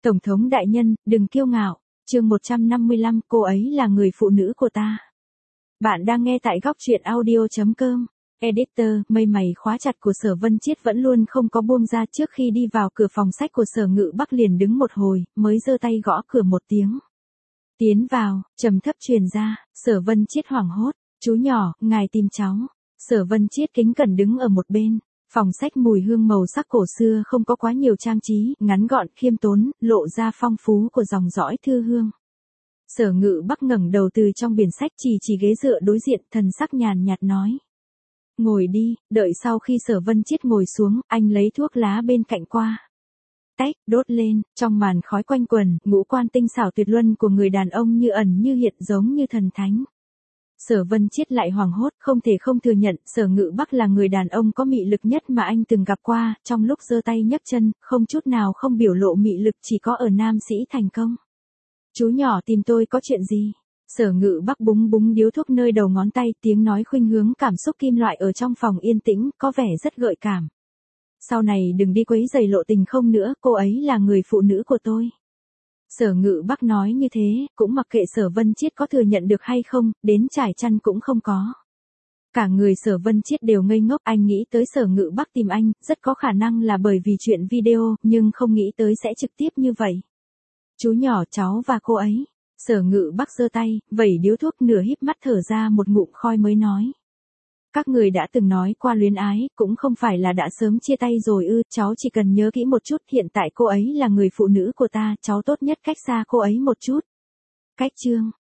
Tổng thống đại nhân, đừng kiêu ngạo. Chương 155, cô ấy là người phụ nữ của ta. Bạn đang nghe tại góc truyện audio.com. Editor, mây mày khóa chặt của Sở Vân Chiết vẫn luôn không có buông ra. Trước khi đi vào cửa phòng sách của Sở Ngự Bắc liền đứng một hồi, mới giơ tay gõ cửa một tiếng. Tiến vào, trầm thấp truyền ra. Sở Vân Chiết hoảng hốt. Chú nhỏ, ngài tìm cháu. Sở Vân Chiết kính cẩn đứng ở một bên. Phòng sách mùi hương màu sắc cổ xưa không có quá nhiều trang trí, ngắn gọn khiêm tốn, lộ ra phong phú của dòng dõi thư hương. Sở Ngự Bắc ngẩng đầu từ trong biển sách, chỉ ghế dựa đối diện, thần sắc nhàn nhạt nói. Ngồi đi. Đợi sau khi Sở Vân Chiết ngồi xuống, anh lấy thuốc lá bên cạnh qua. Tách, đốt lên, trong màn khói quanh quần, ngũ quan tinh xảo tuyệt luân của người đàn ông như ẩn như hiện, giống như thần thánh. Sở Vân Chiết lại hoảng hốt, không thể không thừa nhận, Sở Ngự Bắc là người đàn ông có mị lực nhất mà anh từng gặp qua, trong lúc giơ tay nhấc chân, không chút nào không biểu lộ mị lực, chỉ có ở nam sĩ thành công. Chú nhỏ tìm tôi có chuyện gì? Sở Ngự Bắc búng búng điếu thuốc nơi đầu ngón tay, tiếng nói khuynh hướng cảm xúc kim loại ở trong phòng yên tĩnh, có vẻ rất gợi cảm. Sau này đừng đi quấy rầy lộ tình không nữa, cô ấy là người phụ nữ của tôi. Sở Ngự Bắc nói như thế, cũng mặc kệ Sở Vân Chiết có thừa nhận được hay không, đến trải chăn cũng không có. Cả người Sở Vân Chiết đều ngây ngốc, anh nghĩ tới Sở Ngự Bắc tìm anh, rất có khả năng là bởi vì chuyện video, nhưng không nghĩ tới sẽ trực tiếp như vậy. Chú nhỏ, cháu và cô ấy. Sở Ngự Bắc giơ tay, vẩy điếu thuốc, nửa híp mắt thở ra một ngụm khói mới nói. Các người đã từng nói qua luyến ái, cũng không phải là đã sớm chia tay rồi ư, cháu chỉ cần nhớ kỹ một chút, hiện tại cô ấy là người phụ nữ của ta, cháu tốt nhất cách xa cô ấy một chút. Cách chương,